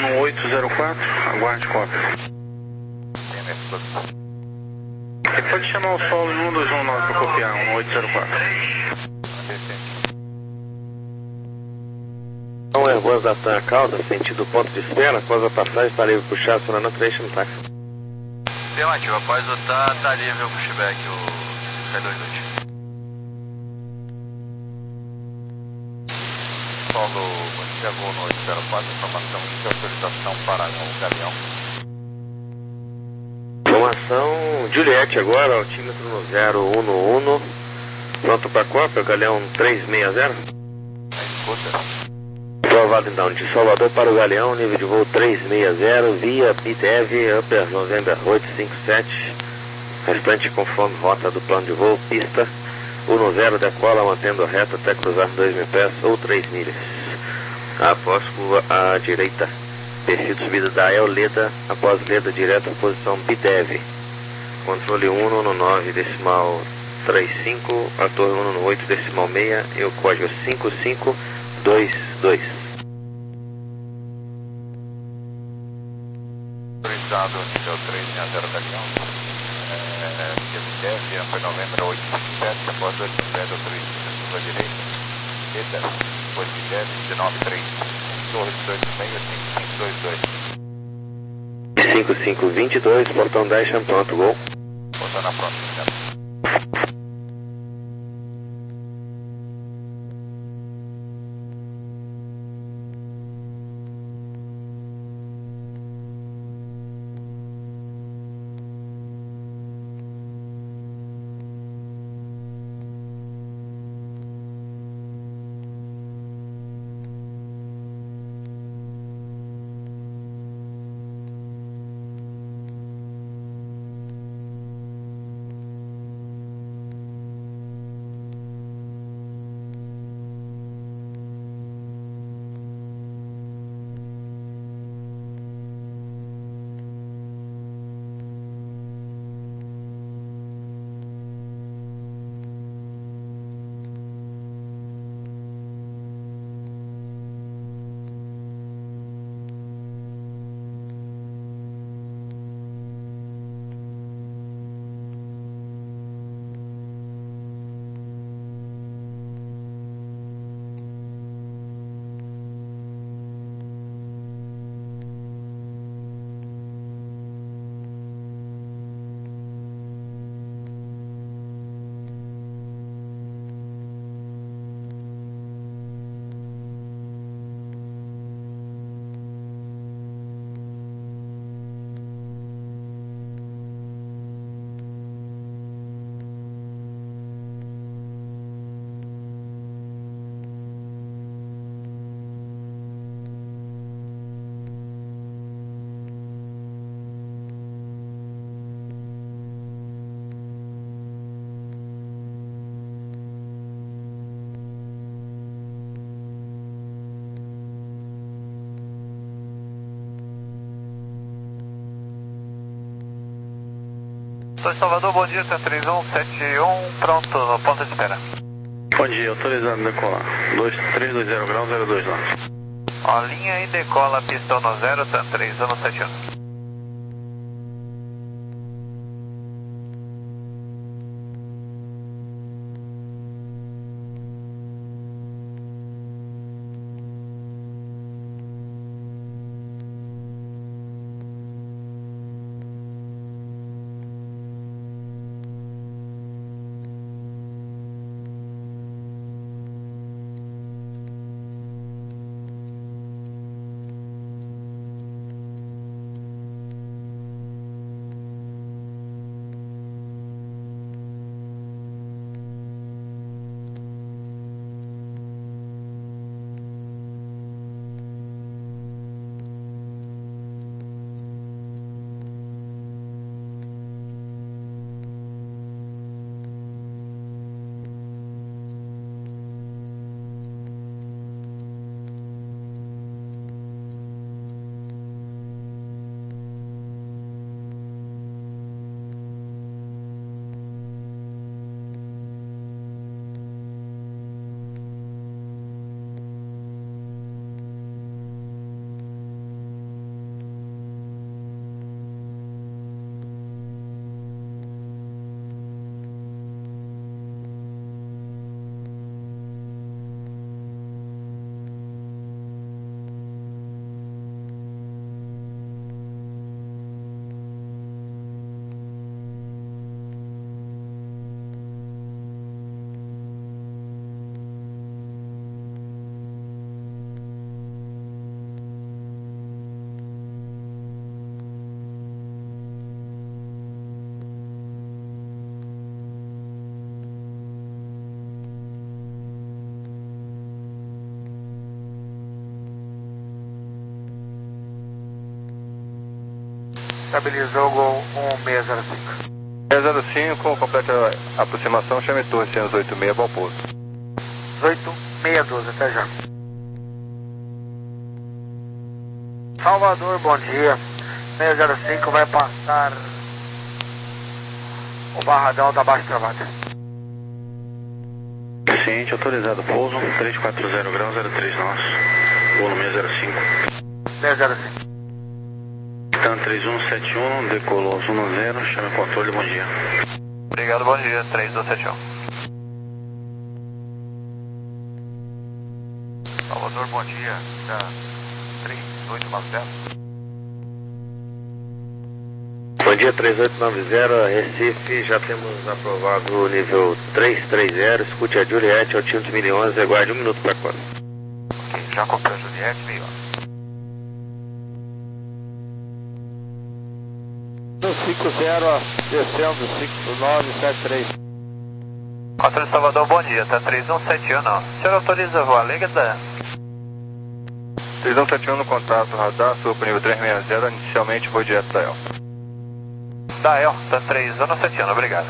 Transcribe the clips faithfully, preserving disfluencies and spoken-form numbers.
um oito zero quatro, aguarde cópia. Você pode chamar o solo em um dois um nove para copiar, um oito zero quatro. Um Airbus da Tanha Calda, sentido ponto de espera, após a passagem está livre para puxar, acionando a Traction Taxi. Afirmativo, após o T A, está livre o pushback, o Sky dois dois. Solo, você voo no oito zero quatro, informação de autorização para o Galeão. Informação, Juliette agora, altímetro no zero um um, pronto para cópia, Galeão três seis zero. Escuta. Aprovado então, de Salvador para o Galeão, nível de voo três seis zero, via P T E V, Upper November oito cinco sete, restante conforme rota do plano de voo, pista um zero, decola mantendo reta até cruzar dois mil pés ou três milhas. Após curva à direita, perfil de subida da El Leda, após Leda direto, posição B T E V. Controle um no nove decimal trinta e cinco, a torre um no oito decimal seis e o código cinco cinco dois dois. Autorizado nível três seis zero Galeão, é, via B T E V, foi novembro oito cinco sete, após dois mil pés, autorização da sua direita, Leda, depois B T E V, dezenove três, torre dezoito seis cinco cinco dois dois. cinco cinco dois dois, portão dez, pronto, gol. Portão na pronta, obrigado. Estou em Salvador, bom dia, cento e trinta e um, setenta e um, pronto, no ponto de espera. Bom dia, autorizado decolar. dois três dois zero grau, zero dois nove. Ó, linha e decola, pista no zero, cento e trinta e um, setenta e um. Estabilizou o Gol um seis zero cinco. seis zero cinco, completa a aproximação, chame torre cento e oitenta e seis, bom pouso. dezoito seis um dois, até já. Salvador, bom dia. seis zero cinco vai passar o Barradão da Baixa Travada. Ciente, autorizado, pouso três quatro zero graus, zero três nosso, volume zero cinco. seis zero cinco. Tan três um sete um, decolou um zero, chame controle, bom dia. Obrigado, bom dia, três um sete um. Salvador, bom dia, da três oito nove zero. Bom dia, três oito nove zero, Recife, já temos aprovado o nível três três zero, escute a Juliette, Altímetro mil e onze, aguarde um minuto para quando. Ok, já comprei a Juliette, mil e onze. cinco zero, descendo, cinco nove sete três. Controle Salvador, bom dia, tá três um sete um, não. O senhor autoriza voar, liga da... três um sete um no contato, radar, suba para o nível três seis zero, inicialmente vou direto da El. Da El, tá três um sete um, obrigado.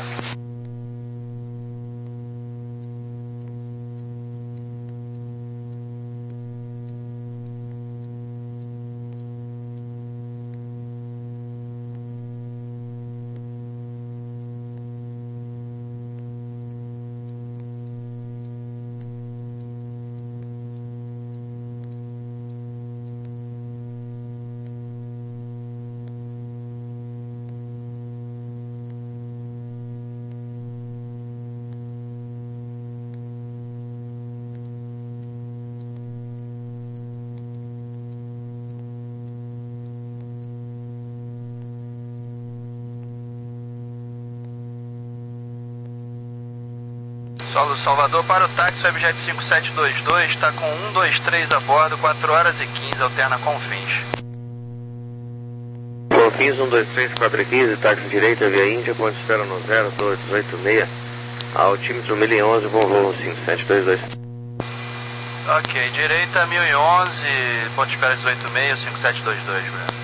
Solo Salvador para o táxi, objeto cinco sete dois dois, está com um dois três a bordo, quatro horas e quinze, alterna Confins. Confins um dois três quatro e quinze, táxi direita via Índia, ponto de espera no zero dois oito seis, altímetro mil e onze, bom voo cinco sete dois dois. Ok, direita mil e onze, ponto de espera dezoito seis, cinco sete dois dois, Breno.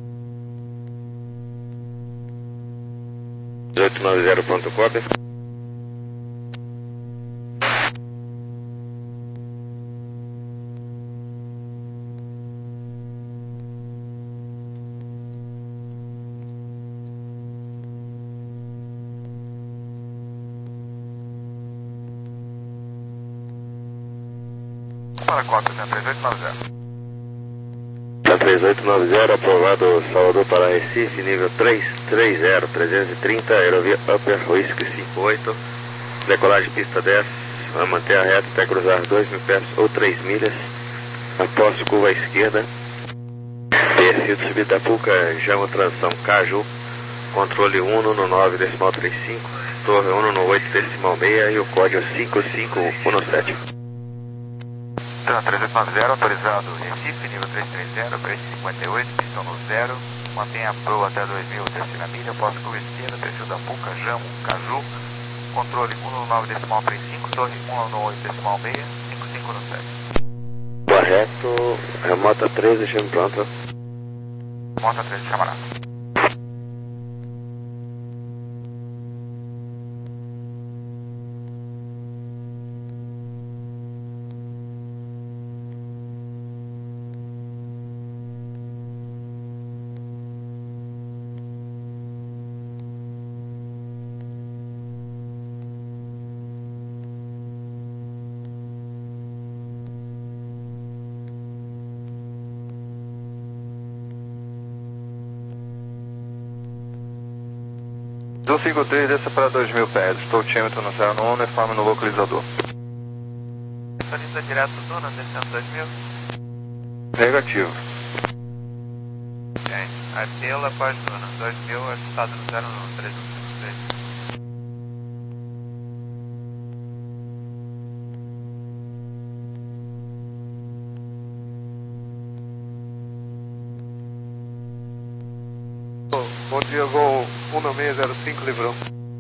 dezoito nove zero, ponto cópia. Para a cópia, né? três oito nove zero. Tá três oito nove zero, aprovado Salvador para Recife, nível três três zero, trezentos e trinta, aerovia Upper Whisky cinco oito, decolagem pista dez, vai manter a reta até cruzar dois mil pés ou três milhas, após curva à esquerda, perfil de subida da Puca, Jamo Transição Caju, controle um no nove decimal trinta e cinco, torre um no oito decimal seis e o código cinco cinco um sete. Então, três oito nove zero, autorizado Recife, nível três três zero, Brest cinquenta e oito, pistão no zero, mantenha a proa até dois mil, terceira milha, após curva esquerda, perfil da Puca, Jamo, Caju, controle um no nove decimal trinta e cinco, torre um no oito decimal seis, cinco cinco um sete. Correto, remota três, deixando pronto. Mota três, chamará. um cinco três, desça para dois mil pés, altímetro no zero um, uniforme no localizador. Lista direto Duna, descendo dois mil. Negativo. Ok, Artela após Duna, dois mil, ajustado no zero um, três um cinco três. Bom dia, Gol um seis zero cinco, livrão.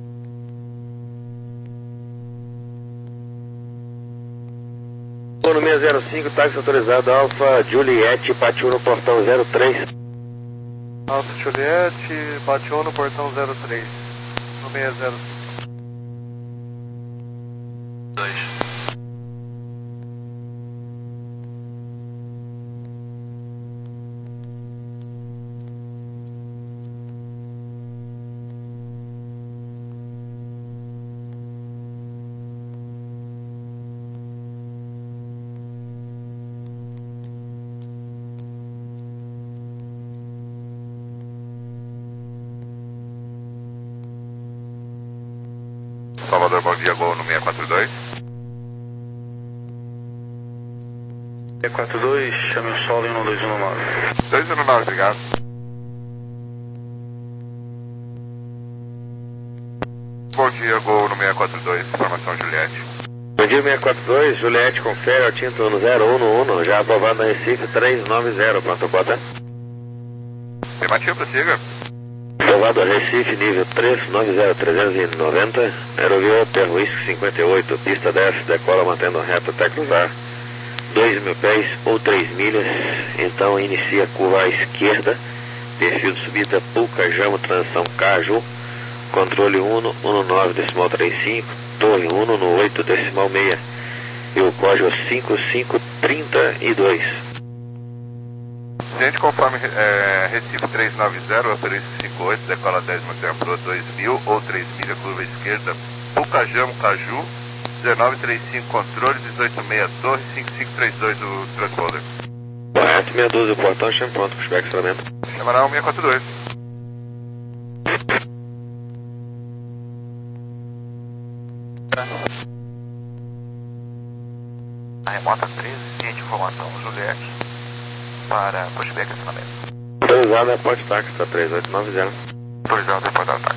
Gol seis zero cinco, táxi autorizado Alfa Juliette, partiu no portão zero três. Alto Juliette, bate um no portão zero três, no seis zero cinco. dois. Salvador, bom dia, Gol no seis quatro dois. seis quatro dois, chame o solo em um dois um nove. dois um nove, obrigado. Bom dia, Gol no seis quatro dois, informação Juliette. Bom dia, seis quatro dois, Juliette, confere ao tinto no zero um no um, já aprovado na Recife três nove zero, pronto, bota. Afirmativo, prossiga. Aprovado Recife, nível três nove zero trezentos e noventa, aerovia Perro Whisky cinquenta e oito, pista dez, decola mantendo reta até cruzar dois mil pés ou três milhas, então inicia a curva à esquerda, perfil de subida Pucajamo, transição Caju, controle um um nove decimal trinta e cinco, torre um no oito decimal seis e o código cinco cinco trinta e dois. Gente, conforme é, Recife três nove zero, oferece cinquenta e oito, decola dez, mantém dois mil ou três milhas, curva esquerda, Pucajamo, Caju, dezenove trinta e cinco, controle, dezoito seis, torre, cinco cinco três dois, o transponder. Correto, meia dúzia, o portão, chame pronto, com o espectramento. Chamará o seis quatro dois. A remota treze, ciente de informação, Juliette, para pushback acionamento. Autorizado é porte táxi, tá três oito nove zero. Autorizado, reportar ataque.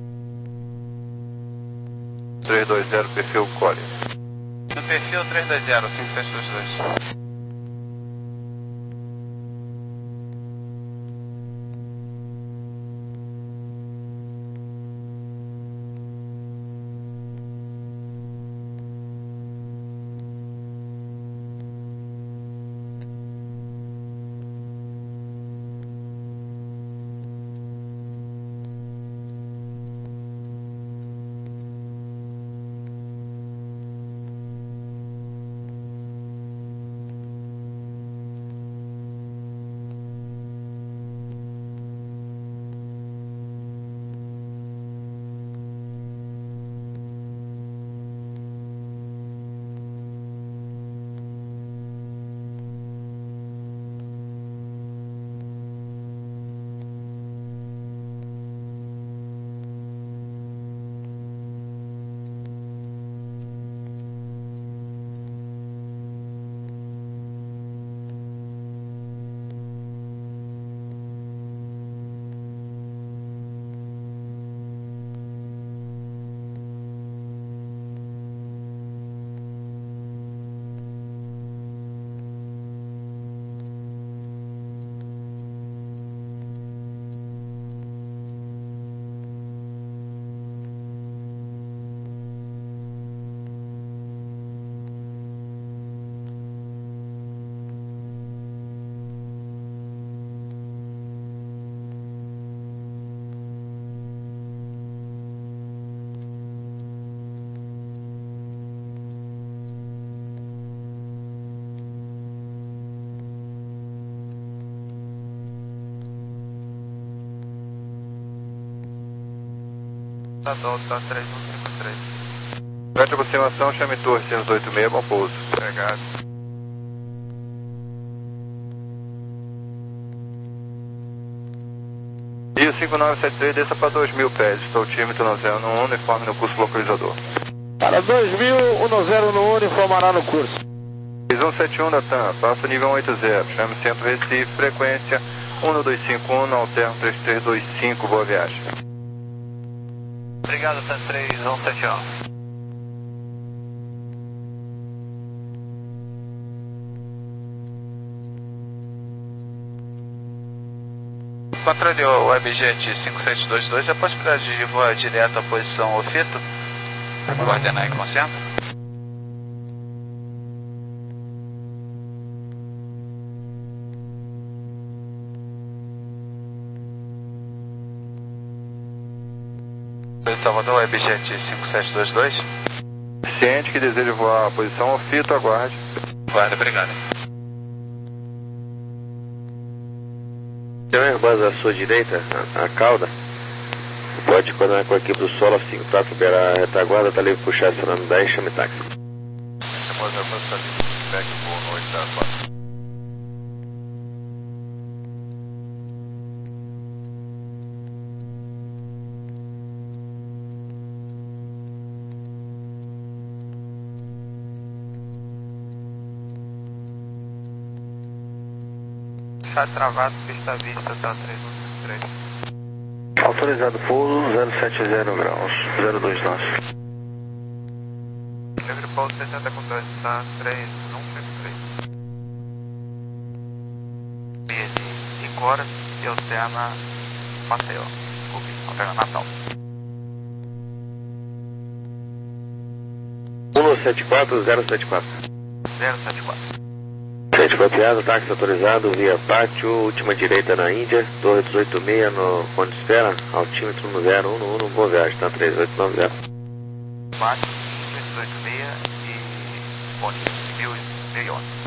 três dois zero, perfil Collins. No perfil três dois zero, cinco sete dois dois. Tá Delta três um cinco três. Durante a aproximação, chame torre seis oito seis, bom pouso. Obrigado. Rio cinco nove sete três, desça para dois mil pés. Estou tímido no zero um, uniforme no curso localizador. Para dois mil, cem no um, informará no curso. três um sete um da T A M, passa nível oito zero, chame Centro Recife, frequência um dois cinco um, alterno três três dois cinco, boa viagem. Obrigado, T A M três um sete um. Controle o Webjet cinco sete dois dois, a possibilidade de voar direto à posição OFITO? Coordenar aí com o centro. Salvador, Webjet cinco sete dois dois. Ciente que deseja voar a posição Ofito, aguarde. Guarda, obrigado. Tem um Airbus à sua direita, a, a cauda. Pode coordenar com a equipe do solo cinco quatro, liberar a retaguarda, tá livre para puxar esse nome dez, chame táxi. Chamamos a Airbus, tá livre, feedback, boa noite, zero quatro. Chat travado, pista vista, tá três um cinco três. Autorizado pouso zero sete zero graus, zero dois nós. Livre pouso sessenta com dois, tá três um cinco três. Via de cinco horas e alterna Maceió. Desculpe, alterna Natal. um sete quatro zero sete quatro. zero sete quatro. Frente copiado, táxi autorizado via pátio, última direita na Índia, torre dezoito seis no ponto de espera, altímetro no zero um um, boa viagem, tá três oito nove zero. Bate, dezoito seis e ponte mil e onze.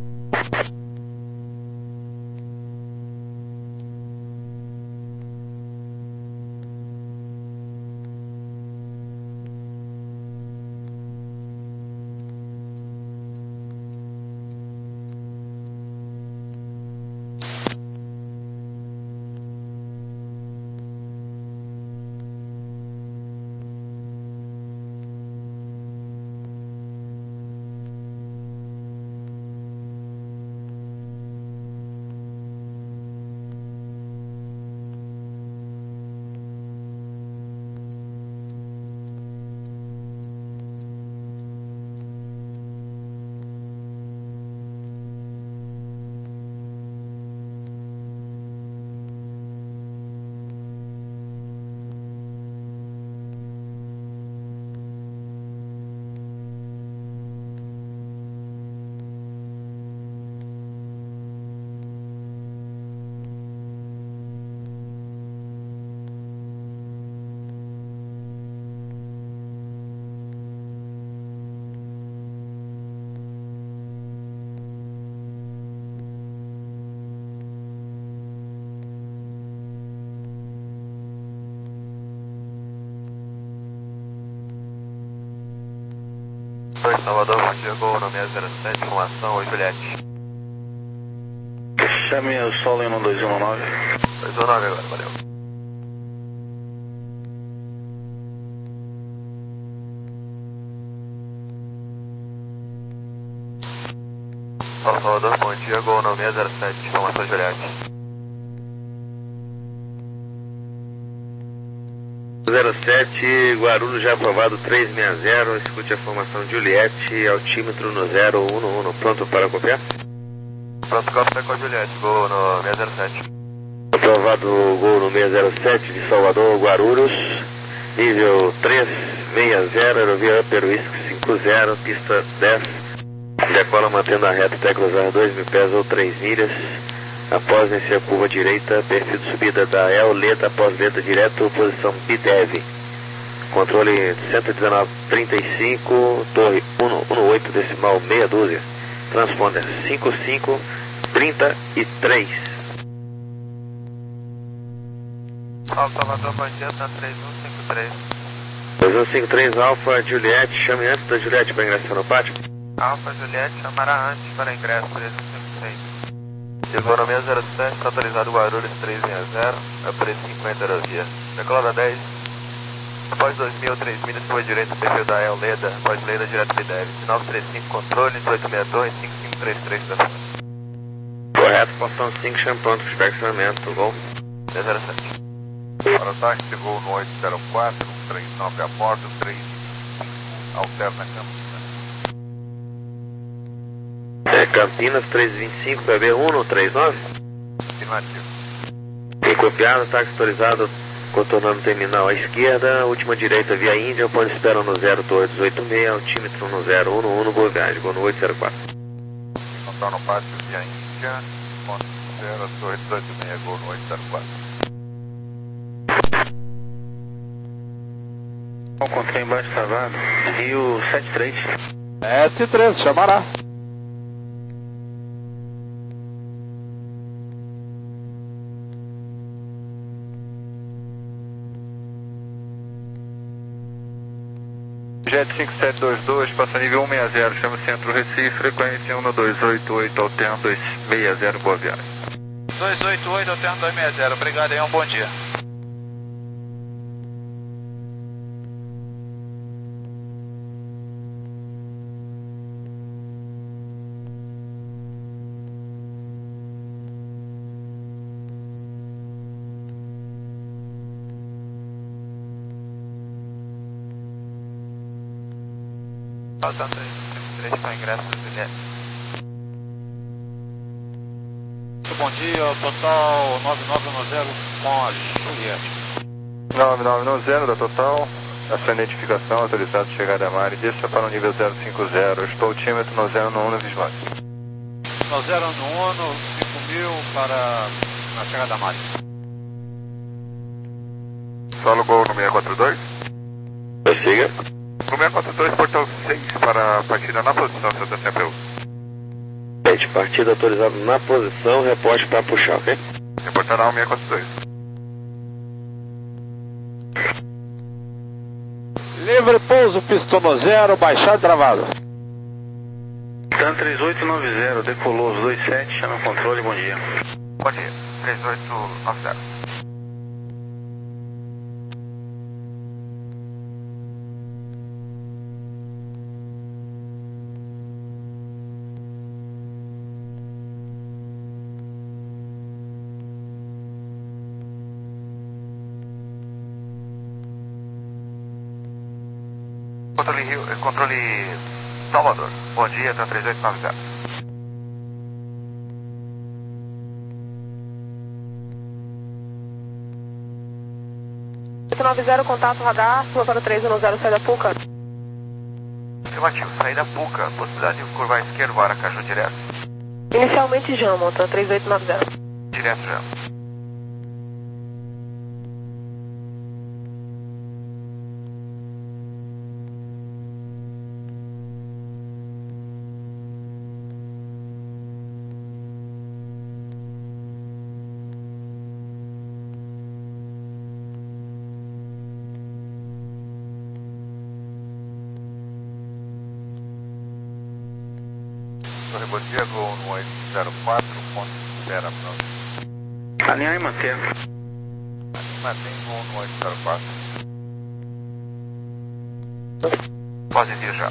Salvador, bom dia, Gol no seis zero sete, informação, oi Juliette. Chame o solo em um dois um nove. dois um nove agora, valeu. Salvador, bom dia, Gol no seis zero sete, informação, Juliette. zero sete, Guarulhos já aprovado três seis zero, escute a formação Juliette, altímetro no zero um um, pronto para copiar? Pronto, copia com a Juliette, Gol no seis zero sete. Aprovado o Gol no seis zero sete de Salvador, Guarulhos, nível três seis zero, aerovia Upper Whisky cinco zero, pista dez, decola mantendo a reta até cruzar dois mil pés ou três milhas. Após vencer a curva direita, perfil de subida da El Leta após Leta direto, posição B D E V. Controle cento e dezenove trinta e cinco, torre cento e dezoito decimal meia dúzia. Transponder cinco cinco trinta e três. Salvador, bom dia, tá três um cinco três. três um cinco três, Alfa Juliette, chame antes da Juliette para ingressar no pátio. Alfa Juliette chamará antes para ingresso, três um cinco seis. Chegou no seis zero sete, está autorizado Guarulhos três seis zero, a preço cinquenta aerovia. Decola dez, após dois mil, três milhas, sua direita, perfil da El Leda, após Leda, direto B D E V. nove três cinco, controle, dezoito seis dois, cinco cinco três três da frente. Correto, portão cinco, chame pronto para inspecionamento, Gol. seis zero sete. Para o táxi, chegou no oito zero quatro, três nove a bordo, três cinco, alterna Campinas. É, Campinas três vinte e cinco, P B um no trinta e nove. Afirmativo. Bem copiado, táxi autorizado, contornando o terminal à esquerda, última direita via Índia, ponto de espera no zero, torre dezoito seis, altímetro no zero um um, boa viagem, Gol no oito zero quatro. Encontrar no pátio via Índia, ponto zero, torre dezoito seis, Gol no oito zero quatro. Encontrei embaixo travado. Rio setenta e três. setenta e três, chamará. Jet cinco sete dois dois, passa nível cento e sessenta, chama Centro Recife, frequência um dois oito oito, alterno dois seis zero, boa viagem. dois oito oito, alterno dois seis zero, obrigado aí, um bom dia. Faltando três para ingresso do bilhete. Bom dia, total nove nove nove zero com a Juliette. nove nove nove zero da Total, a sua identificação, autorizado de chegada a mar e desça para o nível zero cinco zero, estou altímetro no zero no um no vigilância. No zero no um, cinco mil para a chegada a mar. Solo Gol no seis quatro dois. Prossiga. No seis quatro dois, portão seis para a partida na posição, seu está sempre eu. Sete, partida autorizado na posição, reporte para puxar, ok? Reportará o seis quatro dois. Livre pouso, pistão no zero, baixado travado. TAM três oito nove zero, decolou os dois sete, chama o controle, bom dia. Bom dia, três oito nove zero. Controle Rio, controle Salvador. Bom dia, TAM três oito nove zero. oito nove zero, contato radar, sua para três um zero, sai da Puca. Afirmativo, sair da Puca, possibilidade de curvar à esquerda, o Aracaju direto. Inicialmente Jamon, TAM três oito nove zero. Direto já. Bom dia, Gol no oito zero quatro, ponto espera pronto. Alinhar e manter. Mantém Gol no oito zero quatro. Pode vir já.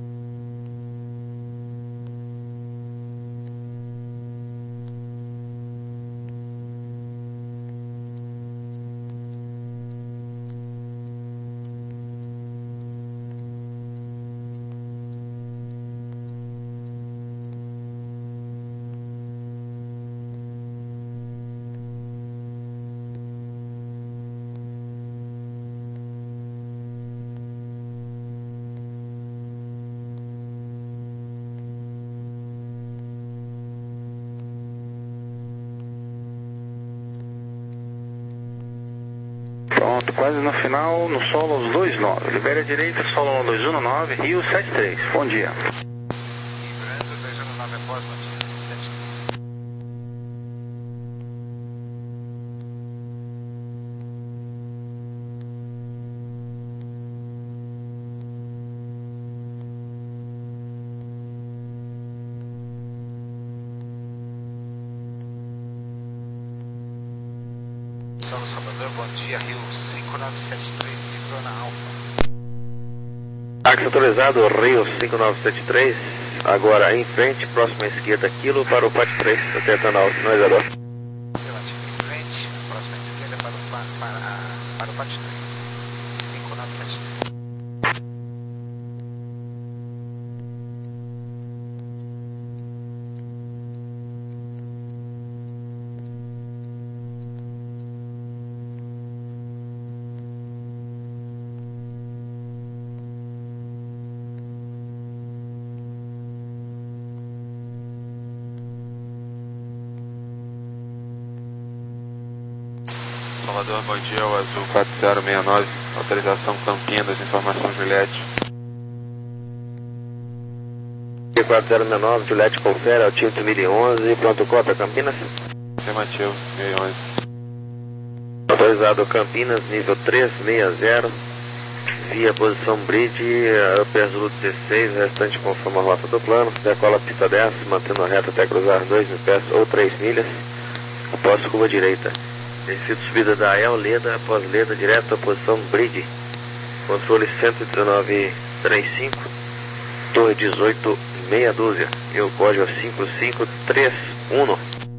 Pronto, quase no final, no solo os dois nove. Libere a direita, solo no dois um no nove, Rio setenta e três. Bom dia. Solo Salvador, bom dia, Rio cinco nove sete três, entrou na Alfa. Táxi autorizado, Rio cinco nove sete três, agora em frente, próxima esquerda, quilo para o P A T três, tentando a sinalizador. Relativo em frente, próxima esquerda para o, para, para, para o P A T três, cinco nove sete três. Salvador, bom dia, o Azul quatro zero seis nove, Autorização Campinas, informação Juliette. quatro zero seis nove, Juliette confere, altímetro mil e onze, pronto cópia Campinas. Afirmativo, mil e onze. Autorizado Campinas, nível três seis zero, via posição bridge, Upper Zulu dezesseis, restante conforme a rota do plano, decola pista dez, mantendo a reta até cruzar dois mil pés ou três milhas, após curva direita. Descido subida da El Leda, após Leda, direto à posição bridge, controle cento e dezenove trinta e cinco, torre dezoito, meia dúzia, e o código é cinco cinco três um.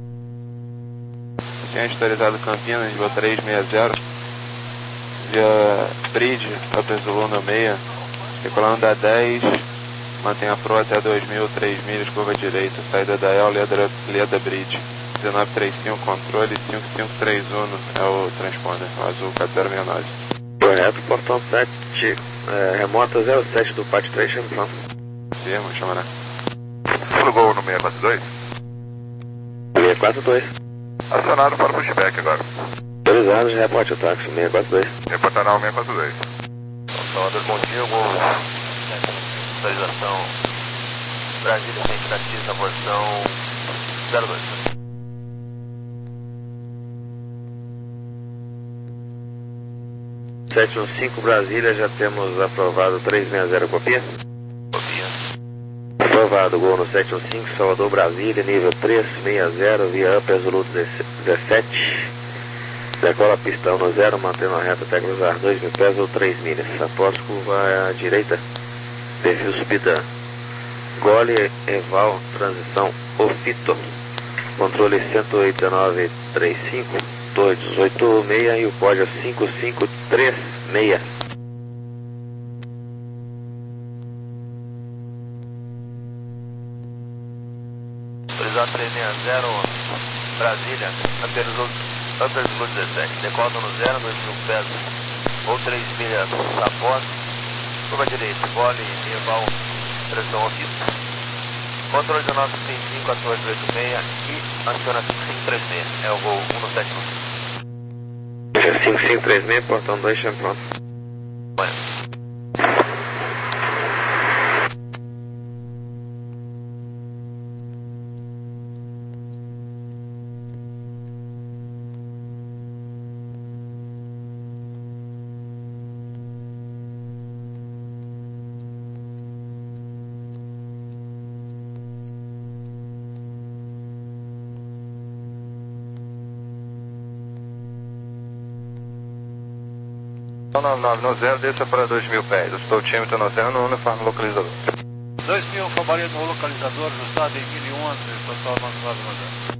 Ciente autorizado Campinas, nível três seis zero, via bridge, Upper Zulu no meia, decolando da dez, mantém a proa até dois mil, três milhas, curva direita, saída da El Leda, Leda Bridge, dezenove trinta e cinco, controle cinco cinco três um, é o transponder, o azul quatro zero seis nove. Correto, portão sete, é, remota zero sete do Pátio três, Champlon. Firma, chamará. Plugou no seiscentos e quarenta e dois? seiscentos e quarenta e dois. Acionado para o pushback agora. Autorizado, já reporte o táxi, seiscentos e quarenta e dois. Reportará o seiscentos e quarenta e dois. Salvador, bom dia, vou... Autorização Brasília, tentativa na posição zero dois. sete um cinco Brasília, já temos aprovado três seis zero, copia? Copia. Aprovado, gol no sete um cinco, Salvador Brasília, nível três seis zero, via Upper Zulu dezessete, decola pistão no zero, mantendo a reta até cruzar dois mil pés ou três milhas, após curva à direita, perfil subida, gole, eval, transição, ofito, controle cento e dezenove trinta e cinco, torre dezoito seis e o código é cinco cinco três seis. Autorizado três seis zero, Brasília, Upper Zulu, Upper Zulu dezessete, decola no zero, dois mil pés ou três milhas após, curva direita, gole, eval, pressão ofito. Controle dezenove trinta e cinco, a torre dezoito seis e aciona cinco cinco três seis, é o gol um no sete um. cinco cinco três seis, portão dois, Champlon. nove nove no zero, desça para dois mil pés. Estou tímetro no zero no uniforme localizador. dois mil, Famaria no localizador, ajustado em mil e onze, total nove nove no zero.